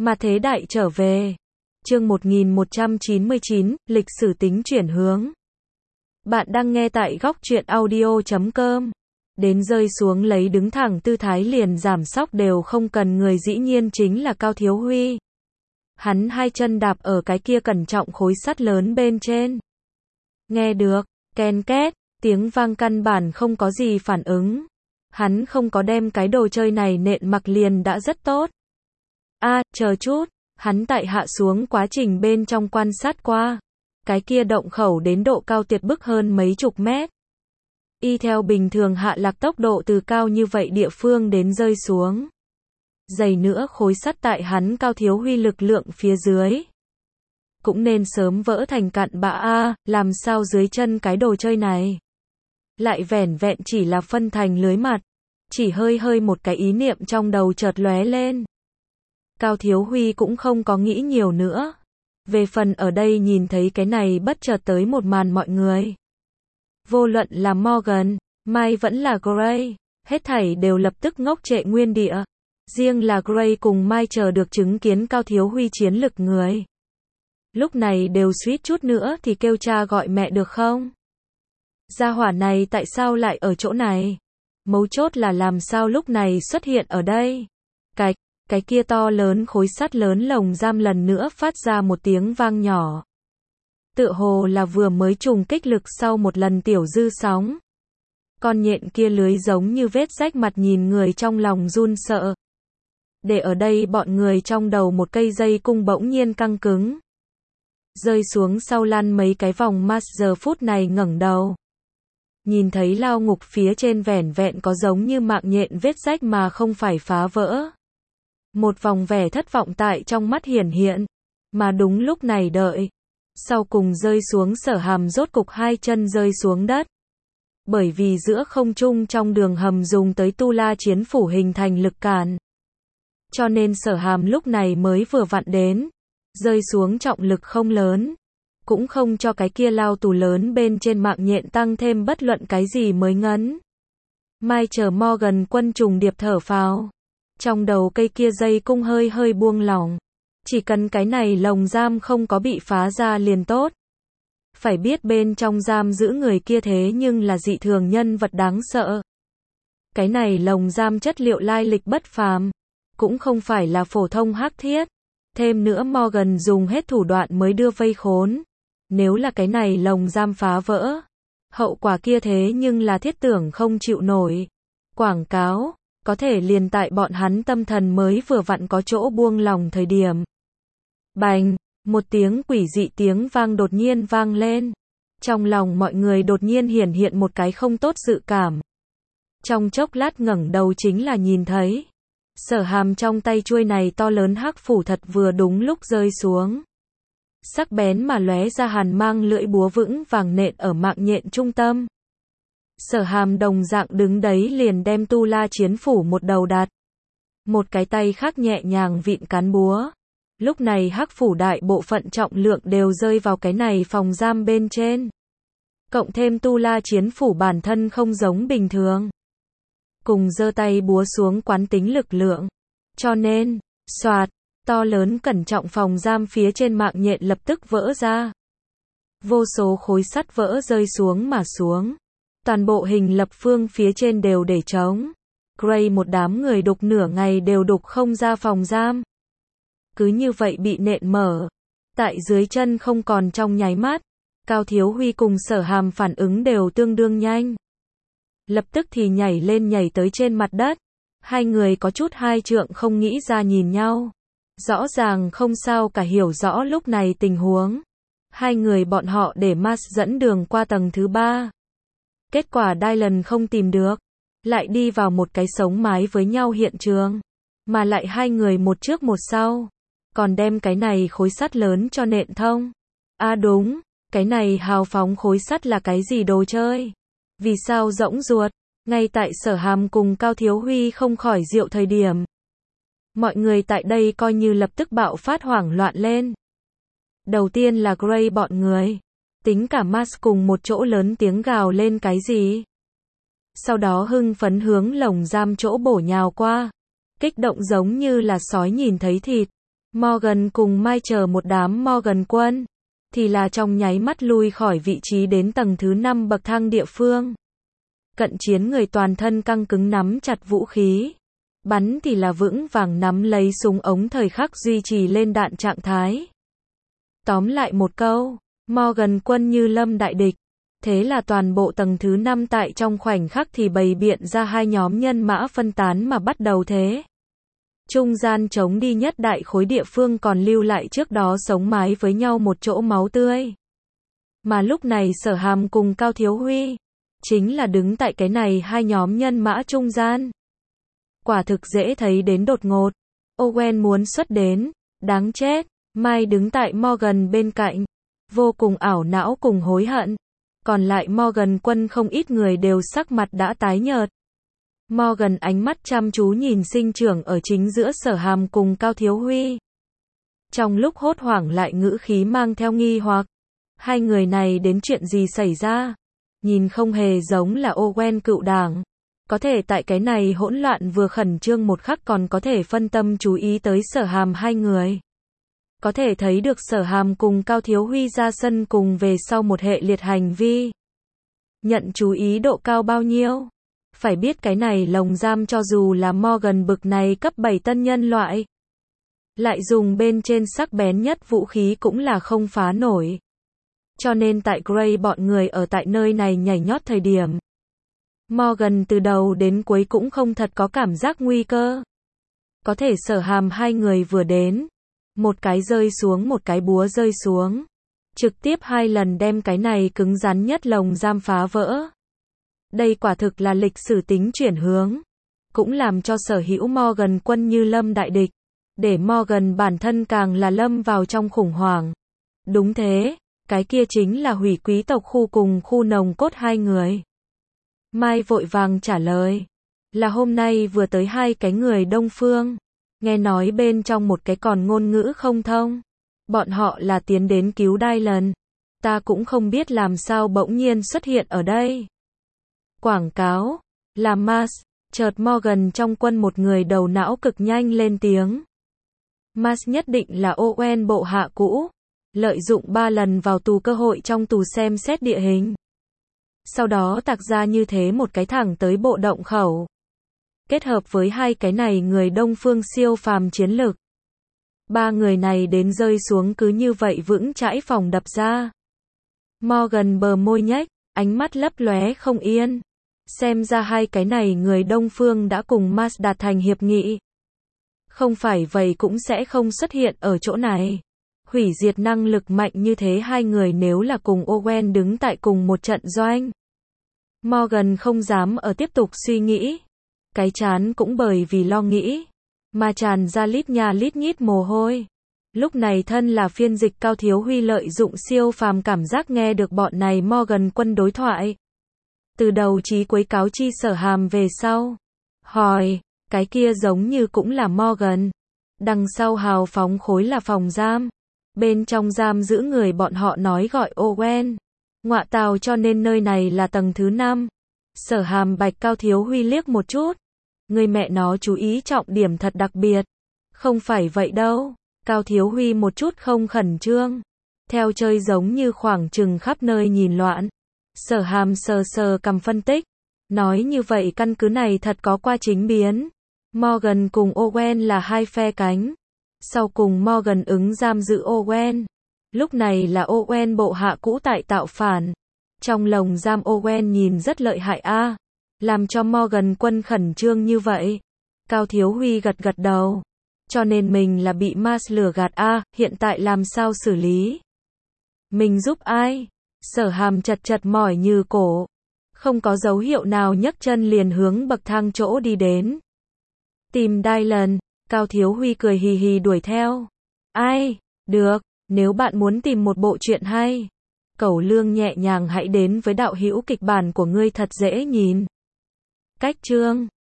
Mà thế đại trở về. Chương 1199, lịch sử tính chuyển hướng. Bạn đang nghe tại góc truyện audio.com. Đến rơi xuống lấy đứng thẳng tư thái liền giảm sóc đều không cần người, dĩ nhiên chính là Cao Thiếu Huy. Hắn hai chân đạp ở cái kia cẩn trọng khối sắt lớn bên trên. Nghe được, ken két, tiếng vang căn bản không có gì phản ứng. Hắn không có đem cái đồ chơi này nện mặc liền đã rất tốt. Chờ chút, hắn tại hạ xuống quá trình bên trong quan sát qua. Cái kia động khẩu đến độ cao tuyệt bức hơn mấy chục mét. Y theo bình thường hạ lạc tốc độ từ cao như vậy địa phương đến rơi xuống. Dày nữa khối sắt tại hắn Cao Thiếu Huy lực lượng phía dưới. Cũng nên sớm vỡ thành cặn bã làm sao dưới chân cái đồ chơi này. Lại vẻn vẹn chỉ là phân thành lưới mặt. Chỉ hơi một cái ý niệm trong đầu chợt lóe lên. Cao Thiếu Huy cũng không có nghĩ nhiều nữa. Về phần ở đây nhìn thấy cái này bất chợt tới một màn mọi người. Vô luận là Morgan, Mike vẫn là Gray, hết thảy đều lập tức ngốc trệ nguyên địa. Riêng là Gray cùng Mike chờ được chứng kiến Cao Thiếu Huy chiến lực người. Lúc này đều suýt chút nữa thì kêu cha gọi mẹ được không? Gia hỏa này tại sao lại ở chỗ này? Mấu chốt là làm sao lúc này xuất hiện ở đây? Cái kia to lớn khối sắt lớn lồng giam lần nữa phát ra một tiếng vang nhỏ. Tựa hồ là vừa mới trùng kích lực sau một lần tiểu dư sóng. Con nhện kia lưới giống như vết rách mặt nhìn người trong lòng run sợ. Để ở đây bọn người trong đầu một cây dây cung bỗng nhiên căng cứng. Rơi xuống sau lăn mấy cái vòng mas giờ phút này ngẩng đầu. Nhìn thấy lao ngục phía trên vẻn vẹn có giống như mạng nhện vết rách mà không phải phá vỡ. Một vòng vẻ thất vọng tại trong mắt hiển hiện. Mà đúng lúc này đợi. Sau cùng rơi xuống Sở Hàm rốt cục hai chân rơi xuống đất. Bởi vì giữa không trung trong đường hầm dùng tới tu la chiến phủ hình thành lực cản. Cho nên Sở Hàm lúc này mới vừa vặn đến. Rơi xuống trọng lực không lớn. Cũng không cho cái kia lao tù lớn bên trên mạng nhện tăng thêm bất luận cái gì mới ngấn. Mai chờ Morgan quân trùng điệp thở phào. Trong đầu cây kia dây cung hơi buông lỏng. Chỉ cần cái này lồng giam không có bị phá ra liền tốt. Phải biết bên trong giam giữ người kia thế nhưng là dị thường nhân vật đáng sợ. Cái này lồng giam chất liệu lai lịch bất phàm. Cũng không phải là phổ thông hắc thiết. Thêm nữa Morgan dùng hết thủ đoạn mới đưa vây khốn. Nếu là cái này lồng giam phá vỡ. Hậu quả kia thế nhưng là thiết tưởng không chịu nổi. Quảng cáo. Có thể liền tại bọn hắn tâm thần mới vừa vặn có chỗ buông lòng thời điểm. Bành, một tiếng quỷ dị tiếng vang đột nhiên vang lên. Trong lòng mọi người đột nhiên hiện một cái không tốt dự cảm. Trong chốc lát ngẩng đầu chính là nhìn thấy. Sở Hàm trong tay chuôi này to lớn hắc phủ thật vừa đúng lúc rơi xuống. Sắc bén mà lóe ra hàn mang lưỡi búa vững vàng nện ở mạng nhện trung tâm. Sở Hàm đồng dạng đứng đấy liền đem tu la chiến phủ một đầu đặt. Một cái tay khác nhẹ nhàng vịn cán búa. Lúc này hắc phủ đại bộ phận trọng lượng đều rơi vào cái này phòng giam bên trên. Cộng thêm tu la chiến phủ bản thân không giống bình thường. Cùng giơ tay búa xuống quán tính lực lượng. Cho nên, xoạt, to lớn cẩn trọng phòng giam phía trên mạng nhện lập tức vỡ ra. Vô số khối sắt vỡ rơi xuống mà xuống. Toàn bộ hình lập phương phía trên đều để trống. Gray một đám người đục nửa ngày đều đục không ra phòng giam. Cứ như vậy bị nện mở. Tại dưới chân không còn trong nháy mắt. Cao Thiếu Huy cùng Sở Hàm phản ứng đều tương đương nhanh. Lập tức thì nhảy lên nhảy tới trên mặt đất. Hai người có chút hai trượng không nghĩ ra nhìn nhau. Rõ ràng không sao cả hiểu rõ lúc này tình huống. Hai người bọn họ để Mas dẫn đường qua tầng thứ 3. Kết quả Dylan không tìm được. Lại đi vào một cái sống mái với nhau hiện trường. Mà lại hai người một trước một sau. Còn đem cái này khối sắt lớn cho nện thông. Đúng, cái này hào phóng khối sắt là cái gì đồ chơi? Vì sao rỗng ruột? Ngay tại Sở Hàm cùng Cao Thiếu Huy không khỏi rượu thời điểm. Mọi người tại đây coi như lập tức bạo phát hoảng loạn lên. Đầu tiên là Gray bọn người. Tính cả Mas cùng một chỗ lớn tiếng gào lên cái gì. Sau đó hưng phấn hướng lồng giam chỗ bổ nhào qua. Kích động giống như là sói nhìn thấy thịt. Morgan cùng Mai chờ một đám Morgan quân, thì là trong nháy mắt lui khỏi vị trí đến tầng thứ 5 bậc thang địa phương. Cận chiến người toàn thân căng cứng nắm chặt vũ khí. Bắn thì là vững vàng nắm lấy súng ống thời khắc duy trì lên đạn trạng thái. Tóm lại một câu, Morgan quân như lâm đại địch. Thế là toàn bộ tầng thứ 5 tại trong khoảnh khắc thì bày biện ra hai nhóm nhân mã phân tán mà bắt đầu thế. Trung gian chống đi nhất đại khối địa phương còn lưu lại trước đó sống mái với nhau một chỗ máu tươi. Mà lúc này Sở Hàm cùng Cao Thiếu Huy, chính là đứng tại cái này hai nhóm nhân mã trung gian. Quả thực dễ thấy đến đột ngột. Owen muốn xuất đến, đáng chết. Mai đứng tại Morgan bên cạnh, vô cùng ảo não cùng hối hận. Còn lại Morgan quân không ít người đều sắc mặt đã tái nhợt. Morgan ánh mắt chăm chú nhìn sinh trưởng ở chính giữa Sở Hàm cùng Cao Thiếu Huy. Trong lúc hốt hoảng lại ngữ khí mang theo nghi hoặc. Hai người này đến chuyện gì xảy ra? Nhìn không hề giống là Owen cựu đảng. Có thể tại cái này hỗn loạn vừa khẩn trương một khắc còn có thể phân tâm chú ý tới Sở Hàm hai người. Có thể thấy được Sở Hàm cùng Cao Thiếu Huy ra sân cùng về sau một hệ liệt hành vi. Nhận chú ý độ cao bao nhiêu? Phải biết cái này lồng giam cho dù là Morgan bực này cấp 7 tân nhân loại. Lại dùng bên trên sắc bén nhất vũ khí cũng là không phá nổi. Cho nên tại Grey bọn người ở tại nơi này nhảy nhót thời điểm. Morgan từ đầu đến cuối cũng không thật có cảm giác nguy cơ. Có thể Sở Hàm hai người vừa đến. Một cái rơi xuống một cái búa rơi xuống. Trực tiếp hai lần đem cái này cứng rắn nhất lồng giam phá vỡ. Đây quả thực là lịch sử tính chuyển hướng. Cũng làm cho sở hữu Morgan quân như lâm đại địch. Để Morgan bản thân càng là lâm vào trong khủng hoảng. Đúng thế, cái kia chính là hủy quý tộc khu cùng khu nồng cốt hai người. Mai vội vàng trả lời. Là hôm nay vừa tới hai cái người Đông Phương. Nghe nói bên trong một cái còn ngôn ngữ không thông. Bọn họ là tiến đến cứu Dylan. Ta cũng không biết làm sao bỗng nhiên xuất hiện ở đây. Quảng cáo. Là Mars. Chợt Morgan trong quân một người đầu não cực nhanh lên tiếng. Mars nhất định là Owen bộ hạ cũ. Lợi dụng 3 lần vào tù cơ hội trong tù xem xét địa hình. Sau đó tạc ra như thế một cái thẳng tới bộ động khẩu. Kết hợp với hai cái này người Đông Phương siêu phàm chiến lực. Ba người này đến rơi xuống cứ như vậy vững chãi phòng đập ra. Morgan bờ môi nhếch, ánh mắt lấp lóe không yên. Xem ra hai cái này người Đông Phương đã cùng Mars đạt thành hiệp nghị. Không phải vậy cũng sẽ không xuất hiện ở chỗ này. Hủy diệt năng lực mạnh như thế hai người nếu là cùng Owen đứng tại cùng một trận doanh. Morgan không dám ở tiếp tục suy nghĩ. Cái chán cũng bởi vì lo nghĩ. Mà tràn ra lít nha lít nhít mồ hôi. Lúc này thân là phiên dịch Cao Thiếu Huy lợi dụng siêu phàm cảm giác nghe được bọn này Morgan quân đối thoại. Từ đầu chí cuối cáo chi Sở Hàm về sau. Hỏi, cái kia giống như cũng là Morgan. Đằng sau hào phóng khối là phòng giam. Bên trong giam giữ người bọn họ nói gọi Owen. Ngọa tào cho nên nơi này là tầng thứ 5. Sở Hàm bạch Cao Thiếu Huy liếc một chút. Người mẹ nó chú ý trọng điểm thật đặc biệt. Không phải vậy đâu. Cao Thiếu Huy một chút không khẩn trương. Theo chơi giống như khoảng chừng khắp nơi nhìn loạn. Sở Hàm sờ sờ cầm phân tích. Nói như vậy căn cứ này thật có qua chính biến. Morgan cùng Owen là hai phe cánh. Sau cùng Morgan ứng giam giữ Owen. Lúc này là Owen bộ hạ cũ tại tạo phản. Trong lồng giam Owen nhìn rất lợi hại a. Làm cho Morgan quân khẩn trương như vậy. Cao Thiếu Huy gật gật đầu. Cho nên mình là bị Mars lừa gạt a, hiện tại làm sao xử lý? Mình giúp ai? Sở Hàm chật chật mỏi như cổ. Không có dấu hiệu nào nhấc chân liền hướng bậc thang chỗ đi đến. Tìm Dylan, Cao Thiếu Huy cười hì hì đuổi theo. Ai? Được, nếu bạn muốn tìm một bộ truyện hay. Cẩu Lương nhẹ nhàng hãy đến với đạo hữu kịch bản của ngươi thật dễ nhìn. Cách chương